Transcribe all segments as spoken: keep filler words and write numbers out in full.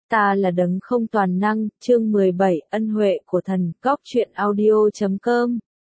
Ta là đấng không toàn năng, chương mười bảy, ân huệ của thần, góc truyện audio chấm com.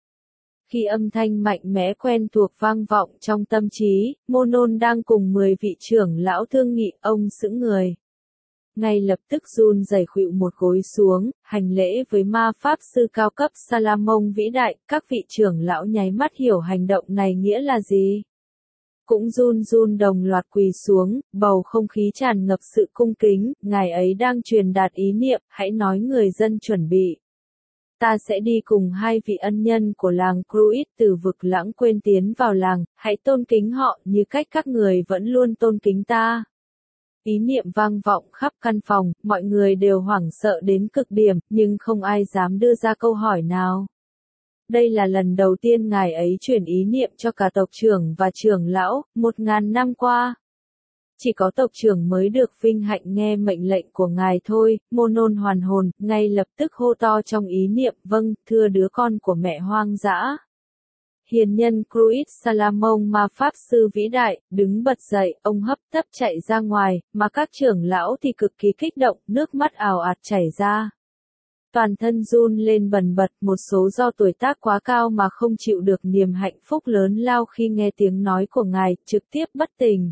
Khi âm thanh mạnh mẽ quen thuộc vang vọng trong tâm trí, Môn đang cùng mười vị trưởng lão thương nghị, ông sững người. Ngay lập tức run rẩy khuỵu một gối xuống, hành lễ với ma pháp sư cao cấp Salamông vĩ đại, các vị trưởng lão nháy mắt hiểu hành động này nghĩa là gì. Cũng run run đồng loạt quỳ xuống, bầu không khí tràn ngập sự cung kính, ngài ấy đang truyền đạt ý niệm, hãy nói người dân chuẩn bị. Ta sẽ đi cùng hai vị ân nhân của làng Cruit từ vực lãng quên tiến vào làng, hãy tôn kính họ như cách các người vẫn luôn tôn kính ta. Ý niệm vang vọng khắp căn phòng, mọi người đều hoảng sợ đến cực điểm, nhưng không ai dám đưa ra câu hỏi nào. Đây là lần đầu tiên ngài ấy truyền ý niệm cho cả tộc trưởng và trưởng lão, một ngàn năm qua. Chỉ có tộc trưởng mới được vinh hạnh nghe mệnh lệnh của ngài thôi. Môn hoàn hồn, ngay lập tức hô to trong ý niệm, vâng, thưa đứa con của mẹ hoang dã. Hiền nhân Cruit Salamông ma pháp sư vĩ đại, đứng bật dậy, ông hấp tấp chạy ra ngoài, mà các trưởng lão thì cực kỳ kích động, nước mắt ào ạt chảy ra. Toàn thân run lên bần bật, một số do tuổi tác quá cao mà không chịu được niềm hạnh phúc lớn lao khi nghe tiếng nói của ngài, trực tiếp bất tỉnh.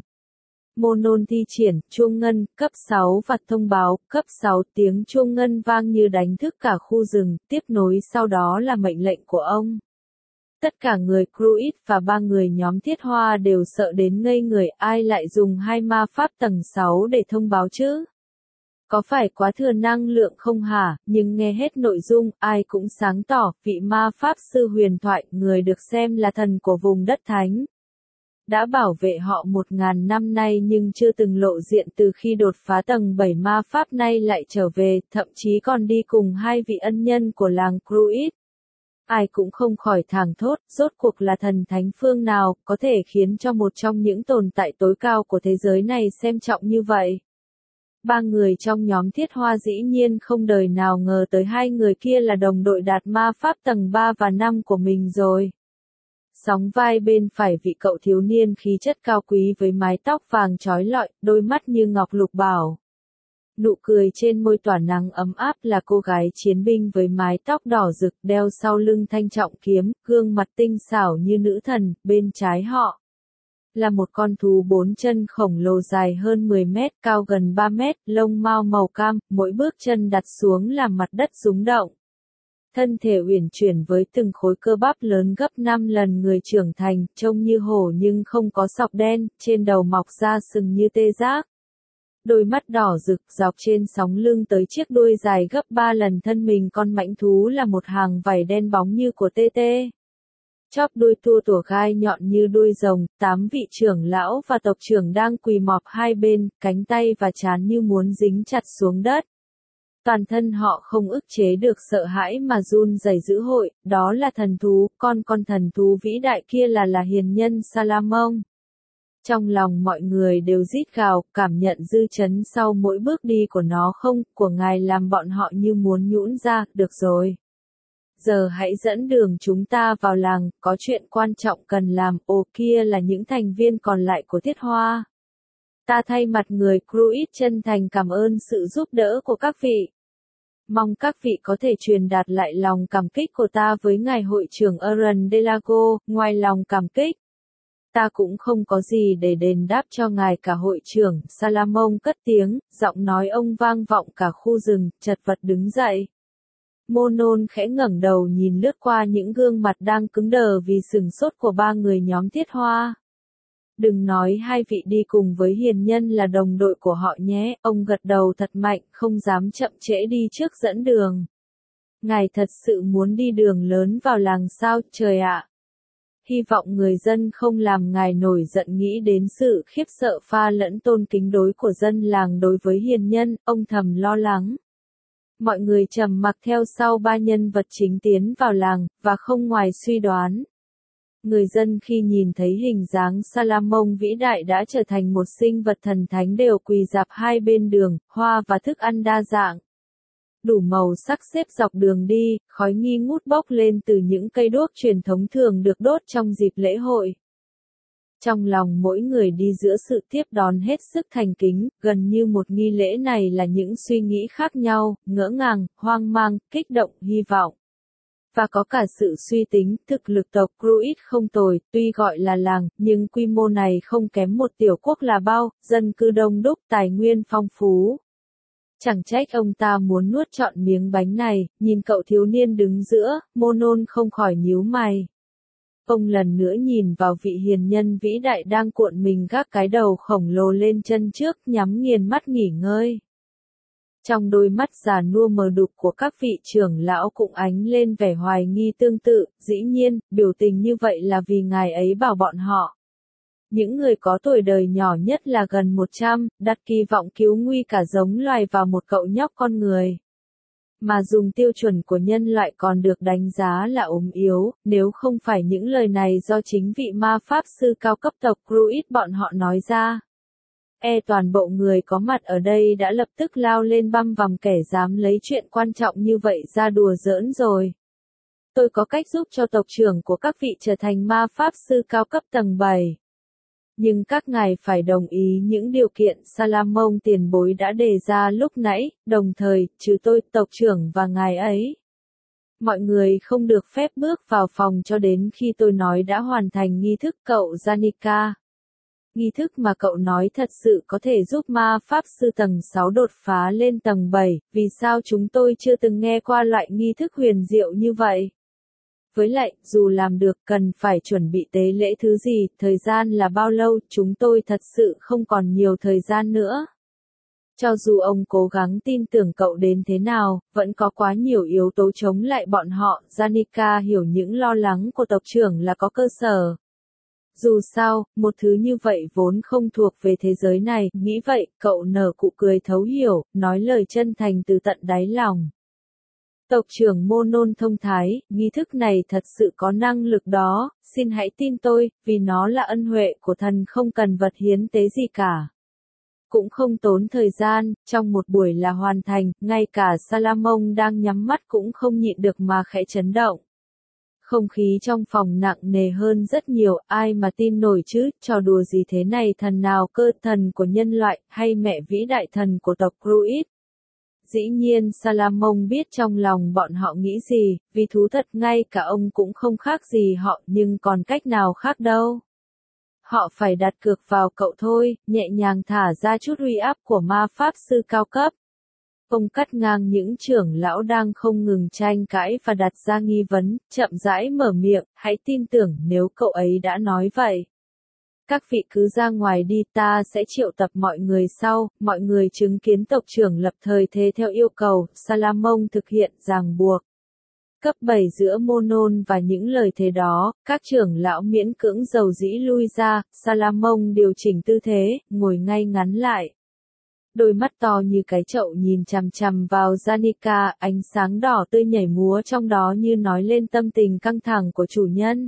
Môn thi triển, chuông ngân, cấp sáu và thông báo, cấp sáu tiếng chuông ngân vang như đánh thức cả khu rừng, tiếp nối sau đó là mệnh lệnh của ông. Tất cả người Cruit và ba người nhóm Thiết Hoa đều sợ đến ngây người, ai lại dùng hai ma pháp tầng sáu để thông báo chứ? Có phải quá thừa năng lượng không hả? Nhưng nghe hết nội dung, ai cũng sáng tỏ, vị ma pháp sư huyền thoại, người được xem là thần của vùng đất thánh. Đã bảo vệ họ một ngàn năm nay nhưng chưa từng lộ diện từ khi đột phá tầng bảy ma pháp nay lại trở về, thậm chí còn đi cùng hai vị ân nhân của làng Cruit. Ai cũng không khỏi thảng thốt, rốt cuộc là thần thánh phương nào, có thể khiến cho một trong những tồn tại tối cao của thế giới này xem trọng như vậy. Ba người trong nhóm Thiết Hoa dĩ nhiên không đời nào ngờ tới hai người kia là đồng đội đạt ma pháp tầng ba và năm của mình rồi. Sóng vai bên phải vị cậu thiếu niên khí chất cao quý với mái tóc vàng trói lọi, đôi mắt như ngọc lục bảo. Nụ cười trên môi tỏa nắng ấm áp là cô gái chiến binh với mái tóc đỏ rực đeo sau lưng thanh trọng kiếm, gương mặt tinh xảo như nữ thần, bên trái họ. Là một con thú bốn chân khổng lồ dài hơn mười mét, cao gần ba mét, lông mao màu cam, mỗi bước chân đặt xuống làm mặt đất rung động. Thân thể uyển chuyển với từng khối cơ bắp lớn gấp năm lần người trưởng thành, trông như hổ nhưng không có sọc đen, trên đầu mọc ra sừng như tê giác. Đôi mắt đỏ rực dọc trên sóng lưng tới chiếc đuôi dài gấp ba lần thân mình con mãnh thú là một hàng vảy đen bóng như của tê tê. Chóp đuôi tua tủa gai nhọn như đuôi rồng, tám vị trưởng lão và tộc trưởng đang quỳ mọp hai bên, cánh tay và trán như muốn dính chặt xuống đất. Toàn thân họ không ức chế được sợ hãi mà run rẩy dữ hội, đó là thần thú, con con thần thú vĩ đại kia là là hiền nhân Salamông. Trong lòng mọi người đều rít gào, cảm nhận dư chấn sau mỗi bước đi của nó không, của ngài làm bọn họ như muốn nhũn ra, được rồi. Giờ hãy dẫn đường chúng ta vào làng, có chuyện quan trọng cần làm, ồ kia là những thành viên còn lại của Thiết Hoa. Ta thay mặt người Cruit chân thành cảm ơn sự giúp đỡ của các vị. Mong các vị có thể truyền đạt lại lòng cảm kích của ta với ngài hội trưởng Aaron Delago, ngoài lòng cảm kích. Ta cũng không có gì để đền đáp cho ngài cả hội trưởng, Salamông cất tiếng, giọng nói ông vang vọng cả khu rừng, chật vật đứng dậy. Môn khẽ ngẩng đầu nhìn lướt qua những gương mặt đang cứng đờ vì sửng sốt của ba người nhóm Thiết Hoa. Đừng nói hai vị đi cùng với hiền nhân là đồng đội của họ nhé, ông gật đầu thật mạnh, không dám chậm trễ đi trước dẫn đường. Ngài thật sự muốn đi đường lớn vào làng sao, trời ạ. Hy vọng người dân không làm ngài nổi giận nghĩ đến sự khiếp sợ pha lẫn tôn kính đối của dân làng đối với hiền nhân, ông thầm lo lắng. Mọi người trầm mặc theo sau ba nhân vật chính tiến vào làng, và không ngoài suy đoán. Người dân khi nhìn thấy hình dáng Salamông vĩ đại đã trở thành một sinh vật thần thánh đều quỳ rạp hai bên đường, hoa và thức ăn đa dạng. Đủ màu sắc xếp dọc đường đi, khói nghi ngút bốc lên từ những cây đuốc truyền thống thường được đốt trong dịp lễ hội. Trong lòng mỗi người đi giữa sự tiếp đón hết sức thành kính, gần như một nghi lễ này là những suy nghĩ khác nhau, ngỡ ngàng, hoang mang, kích động, hy vọng. Và có cả sự suy tính, thực lực tộc Cruit không tồi, tuy gọi là làng, nhưng quy mô này không kém một tiểu quốc là bao, dân cư đông đúc, tài nguyên phong phú. Chẳng trách ông ta muốn nuốt trọn miếng bánh này, nhìn cậu thiếu niên đứng giữa, Monon không khỏi nhíu mày. Ông lần nữa nhìn vào vị hiền nhân vĩ đại đang cuộn mình gác cái đầu khổng lồ lên chân trước, nhắm nghiền mắt nghỉ ngơi. Trong đôi mắt già nua mờ đục của các vị trưởng lão cũng ánh lên vẻ hoài nghi tương tự, dĩ nhiên, biểu tình như vậy là vì ngài ấy bảo bọn họ. Những người có tuổi đời nhỏ nhất là gần một trăm, đặt kỳ vọng cứu nguy cả giống loài vào một cậu nhóc con người. Mà dùng tiêu chuẩn của nhân loại còn được đánh giá là ốm yếu, nếu không phải những lời này do chính vị ma pháp sư cao cấp tộc Cruit bọn họ nói ra. E toàn bộ người có mặt ở đây đã lập tức lao lên băm vằm kẻ dám lấy chuyện quan trọng như vậy ra đùa giỡn rồi. Tôi có cách giúp cho tộc trưởng của các vị trở thành ma pháp sư cao cấp tầng bảy. Nhưng các ngài phải đồng ý những điều kiện Salamon tiền bối đã đề ra lúc nãy, đồng thời, trừ tôi, tộc trưởng và ngài ấy. Mọi người không được phép bước vào phòng cho đến khi tôi nói đã hoàn thành nghi thức cậu Janica. Nghi thức mà cậu nói thật sự có thể giúp ma pháp sư tầng sáu đột phá lên tầng bảy, vì sao chúng tôi chưa từng nghe qua loại nghi thức huyền diệu như vậy? Với lại, dù làm được cần phải chuẩn bị tế lễ thứ gì, thời gian là bao lâu, chúng tôi thật sự không còn nhiều thời gian nữa. Cho dù ông cố gắng tin tưởng cậu đến thế nào, vẫn có quá nhiều yếu tố chống lại bọn họ, Janica hiểu những lo lắng của tộc trưởng là có cơ sở. Dù sao, một thứ như vậy vốn không thuộc về thế giới này, nghĩ vậy, cậu nở cụ cười thấu hiểu, nói lời chân thành từ tận đáy lòng. Tộc trưởng Monon thông thái, nghi thức này thật sự có năng lực đó, xin hãy tin tôi, vì nó là ân huệ của thần không cần vật hiến tế gì cả. Cũng không tốn thời gian, trong một buổi là hoàn thành, ngay cả Salamon đang nhắm mắt cũng không nhịn được mà khẽ chấn động. Không khí trong phòng nặng nề hơn rất nhiều, ai mà tin nổi chứ, trò đùa gì thế này, thần nào cơ, thần của nhân loại, hay mẹ vĩ đại thần của tộc Cruit. Dĩ nhiên Salamon biết trong lòng bọn họ nghĩ gì, vì thú thật ngay cả ông cũng không khác gì họ, nhưng còn cách nào khác đâu. Họ phải đặt cược vào cậu thôi, nhẹ nhàng thả ra chút uy áp của ma pháp sư cao cấp. Ông cắt ngang những trưởng lão đang không ngừng tranh cãi và đặt ra nghi vấn, chậm rãi mở miệng, hãy tin tưởng nếu cậu ấy đã nói vậy. Các vị cứ ra ngoài đi, ta sẽ triệu tập mọi người sau, mọi người chứng kiến tộc trưởng lập thời thế theo yêu cầu, Salamon thực hiện ràng buộc. Cấp bảy giữa Monon và những lời thế đó, các trưởng lão miễn cưỡng dầu dĩ lui ra, Salamon điều chỉnh tư thế, ngồi ngay ngắn lại. Đôi mắt to như cái chậu nhìn chằm chằm vào Janica, ánh sáng đỏ tươi nhảy múa trong đó như nói lên tâm tình căng thẳng của chủ nhân.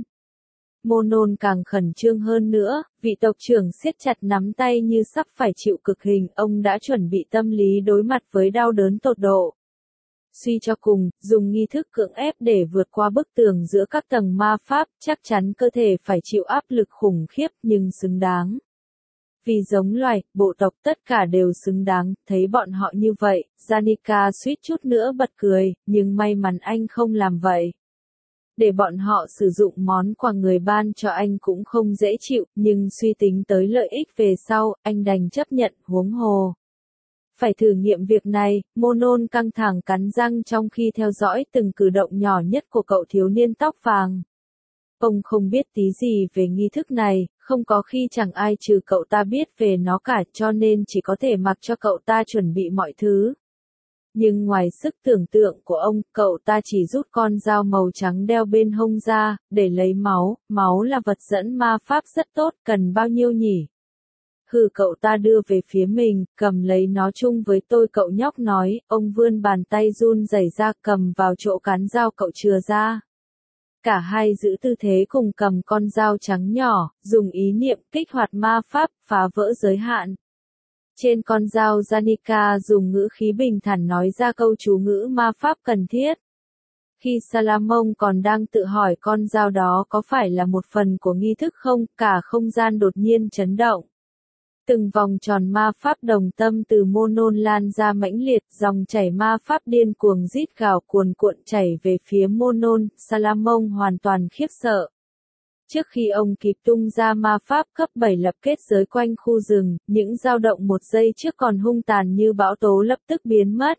Monon càng khẩn trương hơn nữa, vị tộc trưởng siết chặt nắm tay như sắp phải chịu cực hình, ông đã chuẩn bị tâm lý đối mặt với đau đớn tột độ. Suy cho cùng, dùng nghi thức cưỡng ép để vượt qua bức tường giữa các tầng ma pháp, chắc chắn cơ thể phải chịu áp lực khủng khiếp nhưng xứng đáng. Vì giống loài, bộ tộc tất cả đều xứng đáng, thấy bọn họ như vậy, Janica suýt chút nữa bật cười, nhưng may mắn anh không làm vậy. Để bọn họ sử dụng món quà người ban cho anh cũng không dễ chịu, nhưng suy tính tới lợi ích về sau, anh đành chấp nhận, huống hồ. Phải thử nghiệm việc này, Monon căng thẳng cắn răng trong khi theo dõi từng cử động nhỏ nhất của cậu thiếu niên tóc vàng. Ông không biết tí gì về nghi thức này, không có khi chẳng ai trừ cậu ta biết về nó cả, cho nên chỉ có thể mặc cho cậu ta chuẩn bị mọi thứ. Nhưng ngoài sức tưởng tượng của ông, cậu ta chỉ rút con dao màu trắng đeo bên hông ra, để lấy máu, máu là vật dẫn ma pháp rất tốt, cần bao nhiêu nhỉ? Hừ, cậu ta đưa về phía mình, cầm lấy nó chung với tôi, cậu nhóc nói, ông vươn bàn tay run rẩy ra cầm vào chỗ cán dao cậu chừa ra. Cả hai giữ tư thế cùng cầm con dao trắng nhỏ, dùng ý niệm kích hoạt ma pháp, phá vỡ giới hạn. Trên con dao Janica dùng ngữ khí bình thản nói ra câu chú ngữ ma pháp cần thiết. Khi Salamon còn đang tự hỏi con dao đó có phải là một phần của nghi thức không, cả không gian đột nhiên chấn động. Từng vòng tròn ma pháp đồng tâm từ Monon lan ra mãnh liệt, dòng chảy ma pháp điên cuồng rít gào cuồn cuộn chảy về phía Monon, Salamon hoàn toàn khiếp sợ. Trước khi ông kịp tung ra ma pháp cấp bảy lập kết giới quanh khu rừng, những dao động một giây trước còn hung tàn như bão tố lập tức biến mất.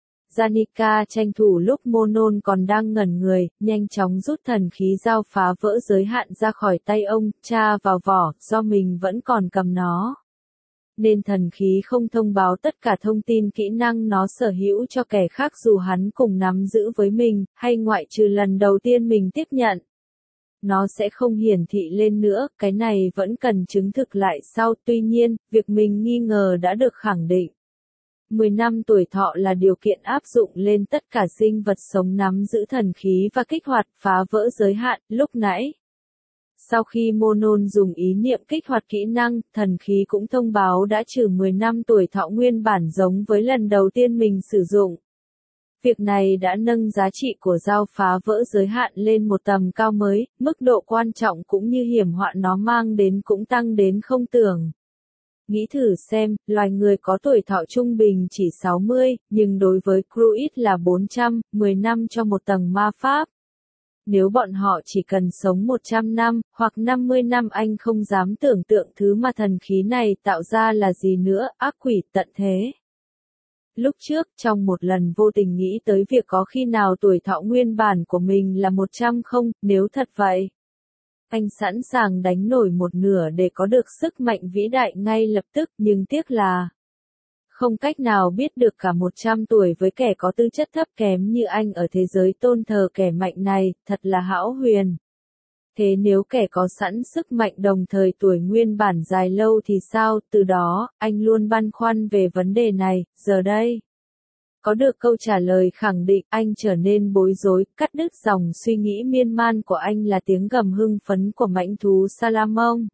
Janica tranh thủ lúc Monon còn đang ngẩn người, nhanh chóng rút thần khí dao phá vỡ giới hạn ra khỏi tay ông, tra vào vỏ, do mình vẫn còn cầm nó. Nên thần khí không thông báo tất cả thông tin kỹ năng nó sở hữu cho kẻ khác dù hắn cùng nắm giữ với mình, hay ngoại trừ lần đầu tiên mình tiếp nhận. Nó sẽ không hiển thị lên nữa, cái này vẫn cần chứng thực lại sau, tuy nhiên, việc mình nghi ngờ đã được khẳng định. mười năm tuổi thọ là điều kiện áp dụng lên tất cả sinh vật sống nắm giữ thần khí và kích hoạt phá vỡ giới hạn, lúc nãy. Sau khi Monon dùng ý niệm kích hoạt kỹ năng, thần khí cũng thông báo đã trừ mười năm tuổi thọ nguyên bản giống với lần đầu tiên mình sử dụng. Việc này đã nâng giá trị của dao phá vỡ giới hạn lên một tầm cao mới, mức độ quan trọng cũng như hiểm họa nó mang đến cũng tăng đến không tưởng. Nghĩ thử xem, loài người có tuổi thọ trung bình chỉ sáu mươi, nhưng đối với Druid là bốn trăm, mười năm cho một tầng ma pháp. Nếu bọn họ chỉ cần sống một trăm năm, hoặc năm mươi năm anh không dám tưởng tượng thứ mà thần khí này tạo ra là gì nữa, ác quỷ tận thế. Lúc trước, trong một lần vô tình nghĩ tới việc có khi nào tuổi thọ nguyên bản của mình là một trăm không, nếu thật vậy. Anh sẵn sàng đánh nổi một nửa để có được sức mạnh vĩ đại ngay lập tức, nhưng tiếc là không cách nào biết được cả một trăm tuổi với kẻ có tư chất thấp kém như anh ở thế giới tôn thờ kẻ mạnh này, thật là hão huyền. Thế nếu kẻ có sẵn sức mạnh đồng thời tuổi nguyên bản dài lâu thì sao? Từ đó, anh luôn băn khoăn về vấn đề này, giờ đây. Có được câu trả lời khẳng định, anh trở nên bối rối, cắt đứt dòng suy nghĩ miên man của anh là tiếng gầm hưng phấn của mãnh thú Salamon.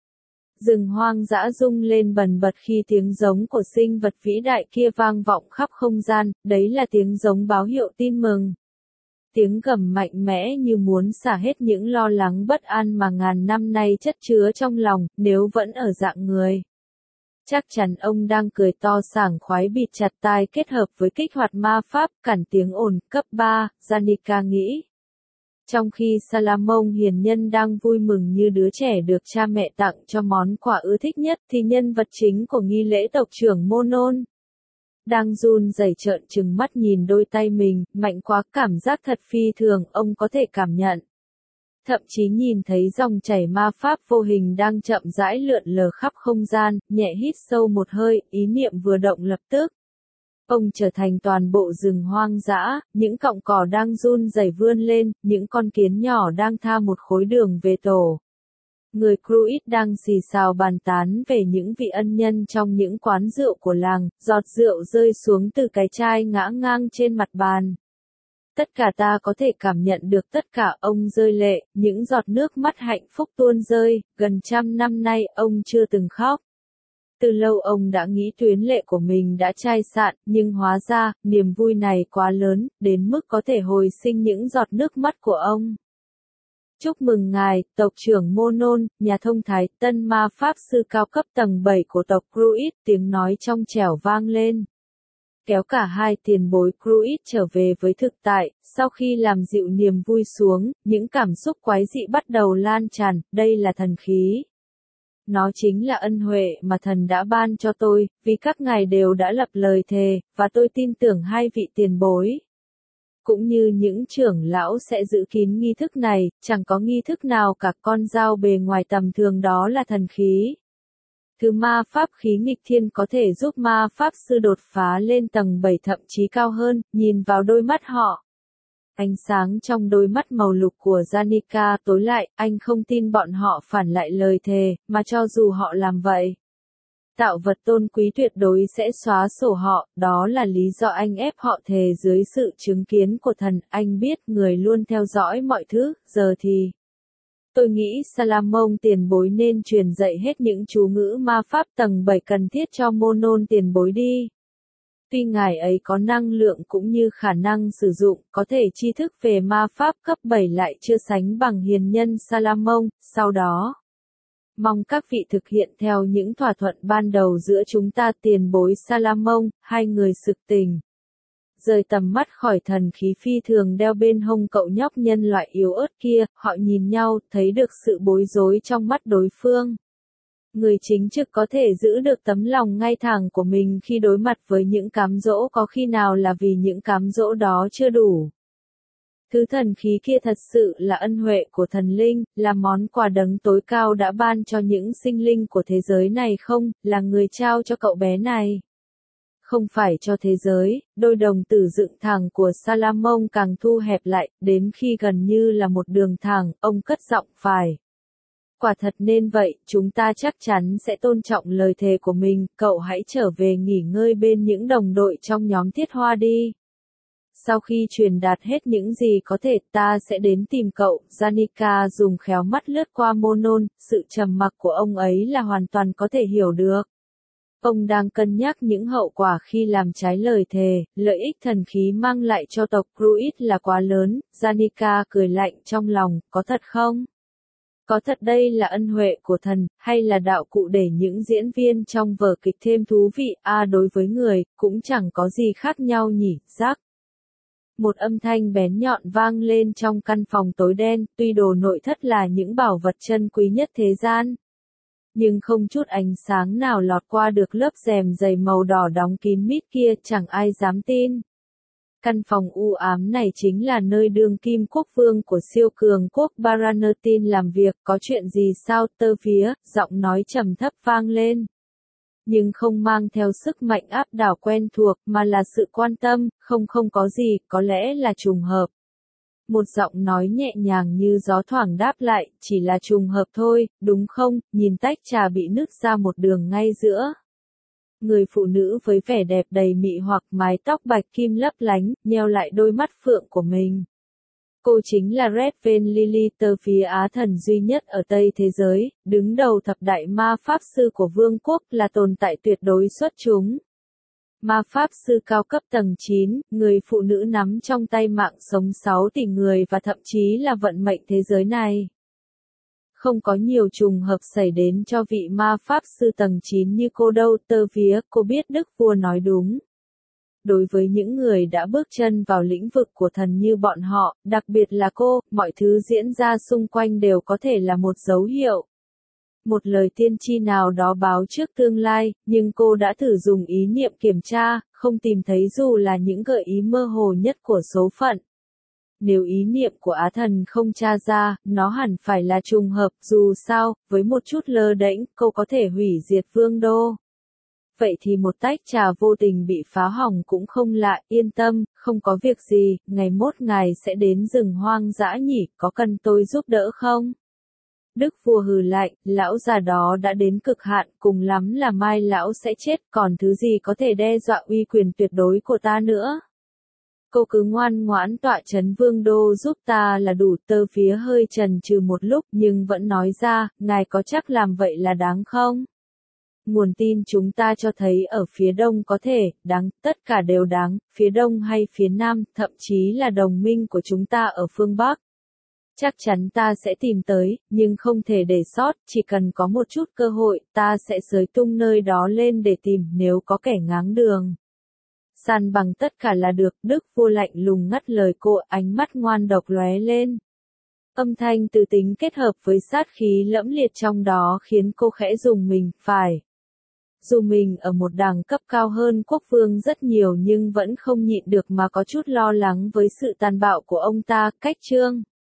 Rừng hoang dã rung lên bần bật khi tiếng giống của sinh vật vĩ đại kia vang vọng khắp không gian, đấy là tiếng giống báo hiệu tin mừng. Tiếng gầm mạnh mẽ như muốn xả hết những lo lắng bất an mà ngàn năm nay chất chứa trong lòng, nếu vẫn ở dạng người. Chắc chắn ông đang cười to sảng khoái bịt chặt tai kết hợp với kích hoạt ma pháp, cản tiếng ồn, cấp ba, Janica nghĩ. Trong khi Salamon hiền nhân đang vui mừng như đứa trẻ được cha mẹ tặng cho món quà ưa thích nhất thì nhân vật chính của nghi lễ tộc trưởng Monon đang run rẩy trợn trừng mắt nhìn đôi tay mình, mạnh quá, cảm giác thật phi thường, ông có thể cảm nhận. Thậm chí nhìn thấy dòng chảy ma pháp vô hình đang chậm rãi lượn lờ khắp không gian, nhẹ hít sâu một hơi, ý niệm vừa động lập tức. Ông trở thành toàn bộ rừng hoang dã, những cọng cỏ đang run rẩy vươn lên, những con kiến nhỏ đang tha một khối đường về tổ. Người Druid đang xì xào bàn tán về những vị ân nhân trong những quán rượu của làng, giọt rượu rơi xuống từ cái chai ngã ngang trên mặt bàn. Tất cả ta có thể cảm nhận được tất cả, ông rơi lệ, những giọt nước mắt hạnh phúc tuôn rơi, gần trăm năm nay ông chưa từng khóc. Từ lâu ông đã nghĩ tuyến lệ của mình đã chai sạn, nhưng hóa ra, niềm vui này quá lớn, đến mức có thể hồi sinh những giọt nước mắt của ông. Chúc mừng ngài, tộc trưởng Monon, nhà thông thái, tân ma pháp sư cao cấp tầng bảy của tộc Druid, tiếng nói trong trẻo vang lên. Kéo cả hai tiền bối Druid trở về với thực tại, sau khi làm dịu niềm vui xuống, những cảm xúc quái dị bắt đầu lan tràn, đây là thần khí. Nó chính là ân huệ mà thần đã ban cho tôi, vì các ngài đều đã lập lời thề, và tôi tin tưởng hai vị tiền bối. Cũng như những trưởng lão sẽ giữ kín nghi thức này, chẳng có nghi thức nào cả, con dao bề ngoài tầm thường đó là thần khí. Thứ ma pháp khí nghịch thiên có thể giúp ma pháp sư đột phá lên tầng bảy thậm chí cao hơn, nhìn vào đôi mắt họ. Ánh sáng trong đôi mắt màu lục của Janica tối lại, anh không tin bọn họ phản lại lời thề, mà cho dù họ làm vậy. Tạo vật tôn quý tuyệt đối sẽ xóa sổ họ, đó là lý do anh ép họ thề dưới sự chứng kiến của thần, anh biết người luôn theo dõi mọi thứ, giờ thì. Tôi nghĩ Salamon tiền bối nên truyền dạy hết những chú ngữ ma pháp tầng bảy cần thiết cho Monon tiền bối đi. Tuy ngài ấy có năng lượng cũng như khả năng sử dụng, có thể tri thức về ma pháp cấp bảy lại chưa sánh bằng hiền nhân Salamon, sau đó. Mong các vị thực hiện theo những thỏa thuận ban đầu giữa chúng ta tiền bối Salamon, hai người sực tình. Rời tầm mắt khỏi thần khí phi thường đeo bên hông cậu nhóc nhân loại yếu ớt kia, họ nhìn nhau, thấy được sự bối rối trong mắt đối phương. Người chính trực có thể giữ được tấm lòng ngay thẳng của mình khi đối mặt với những cám dỗ, có khi nào là vì những cám dỗ đó chưa đủ. Thứ thần khí kia thật sự là ân huệ của thần linh, là món quà đấng tối cao đã ban cho những sinh linh của thế giới này không, là người trao cho cậu bé này. Không phải cho thế giới, đôi đồng tử dựng thẳng của Salamon càng thu hẹp lại, đến khi gần như là một đường thẳng, ông cất giọng phải. Quả thật nên vậy, chúng ta chắc chắn sẽ tôn trọng lời thề của mình, cậu hãy trở về nghỉ ngơi bên những đồng đội trong nhóm thiết hoa đi. Sau khi truyền đạt hết những gì có thể, ta sẽ đến tìm cậu. Janica dùng khéo mắt lướt qua Monon, sự trầm mặc của ông ấy là hoàn toàn có thể hiểu được. Ông đang cân nhắc những hậu quả khi làm trái lời thề, lợi ích thần khí mang lại cho tộc Druid là quá lớn. Janica cười lạnh trong lòng, có thật không? Có thật đây là ân huệ của thần, hay là đạo cụ để những diễn viên trong vở kịch thêm thú vị, à đối với người, cũng chẳng có gì khác nhau nhỉ, rắc. Một âm thanh bén nhọn vang lên trong căn phòng tối đen, tuy đồ nội thất là những bảo vật chân quý nhất thế gian. Nhưng không chút ánh sáng nào lọt qua được lớp rèm dày màu đỏ đóng kín mít kia, chẳng ai dám tin. Căn phòng u ám này chính là nơi đương kim quốc vương của siêu cường quốc Baranathin làm việc, có chuyện gì sao, tơ vía, giọng nói trầm thấp vang lên. Nhưng không mang theo sức mạnh áp đảo quen thuộc, mà là sự quan tâm, không không có gì, có lẽ là trùng hợp. Một giọng nói nhẹ nhàng như gió thoảng đáp lại, chỉ là trùng hợp thôi, đúng không, nhìn tách trà bị nứt ra một đường ngay giữa. Người phụ nữ với vẻ đẹp đầy mị hoặc mái tóc bạch kim lấp lánh, nheo lại đôi mắt phượng của mình. Cô chính là Red Veil Lily, tơ phía Á thần duy nhất ở Tây thế giới, đứng đầu thập đại ma pháp sư của vương quốc, là tồn tại tuyệt đối xuất chúng. Ma pháp sư cao cấp tầng chín, người phụ nữ nắm trong tay mạng sống sáu tỷ người và thậm chí là vận mệnh thế giới này. Không có nhiều trùng hợp xảy đến cho vị ma pháp sư tầng chín như cô đâu, tơ vía, cô biết đức vua nói đúng. Đối với những người đã bước chân vào lĩnh vực của thần như bọn họ, đặc biệt là cô, mọi thứ diễn ra xung quanh đều có thể là một dấu hiệu. Một lời tiên tri nào đó báo trước tương lai, nhưng cô đã thử dùng ý niệm kiểm tra, không tìm thấy dù là những gợi ý mơ hồ nhất của số phận. Nếu ý niệm của Á thần không tra ra, nó hẳn phải là trùng hợp, dù sao, với một chút lơ đễnh, cô có thể hủy diệt vương đô. Vậy thì một tách trà vô tình bị phá hỏng cũng không lạ, yên tâm, không có việc gì, ngày mốt ngài sẽ đến rừng hoang dã nhỉ, có cần tôi giúp đỡ không? Đức vua hừ lạnh, lão già đó đã đến cực hạn, cùng lắm là mai lão sẽ chết, còn thứ gì có thể đe dọa uy quyền tuyệt đối của ta nữa? Cô cứ ngoan ngoãn tọa trấn vương đô giúp ta là đủ. Tơ phía hơi chần chừ một lúc nhưng vẫn nói ra, ngài có chắc làm vậy là đáng không? Nguồn tin chúng ta cho thấy ở phía đông có thể, đáng, tất cả đều đáng, phía đông hay phía nam, thậm chí là đồng minh của chúng ta ở phương Bắc. Chắc chắn ta sẽ tìm tới, nhưng không thể để sót, chỉ cần có một chút cơ hội, ta sẽ xới tung nơi đó lên để tìm, nếu có kẻ ngáng đường. San bằng tất cả là được, đức vua lạnh lùng ngắt lời cô, ánh mắt ngoan độc lóe lên. Âm thanh từ tính kết hợp với sát khí lẫm liệt trong đó khiến cô khẽ rùng mình, phải. Dù mình ở một đẳng cấp cao hơn quốc vương rất nhiều nhưng vẫn không nhịn được mà có chút lo lắng với sự tàn bạo của ông ta, cách chương.